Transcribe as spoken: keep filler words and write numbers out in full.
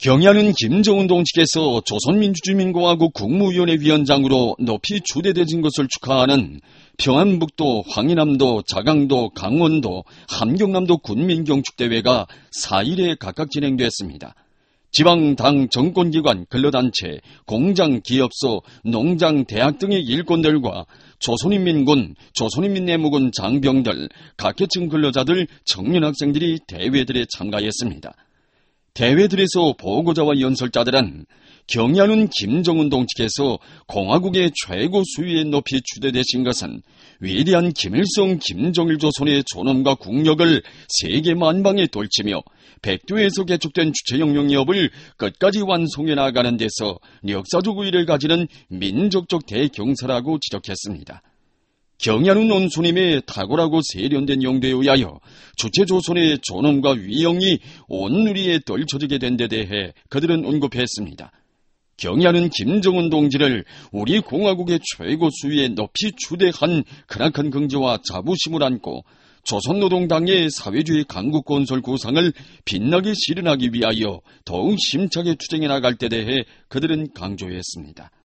경야는 김정은 동지께서 조선민주주의민공화국 국무위원회 위원장으로 높이 추대되신 것을 축하하는 평안북도, 황해남도, 자강도, 강원도, 함경남도 군민경축대회가 사 일에 각각 진행됐습니다. 지방당 정권기관, 근로단체, 공장, 기업소, 농장, 대학 등의 일꾼들과 조선인민군, 조선인민내무군 장병들, 각계층 근로자들, 청년학생들이 대회들에 참가했습니다. 대회들에서 보고자와 연설자들은 경야는 김정은 동지께서 공화국의 최고 수위에 높이 추대되신 것은 위대한 김일성, 김정일 조선의 존엄과 국력을 세계 만방에 떨치며 백두에서 개척된 주체혁명기업을 끝까지 완성해 나가는 데서 역사적 의의를 가지는 민족적 대경사라고 지적했습니다. 경야는 원수님의 탁월하고 세련된 용도에 의하여 주체조선의 존엄과 위엄이 온 누리에 떨쳐지게 된 데 대해 그들은 언급했습니다. 경야는 김정은 동지를 우리 공화국의 최고 수위에 높이 추대한 크나큰 긍지와 자부심을 안고 조선노동당의 사회주의 강국 건설 구상을 빛나게 실현하기 위하여 더욱 심차게 추진해 나갈 때 대해 그들은 강조했습니다.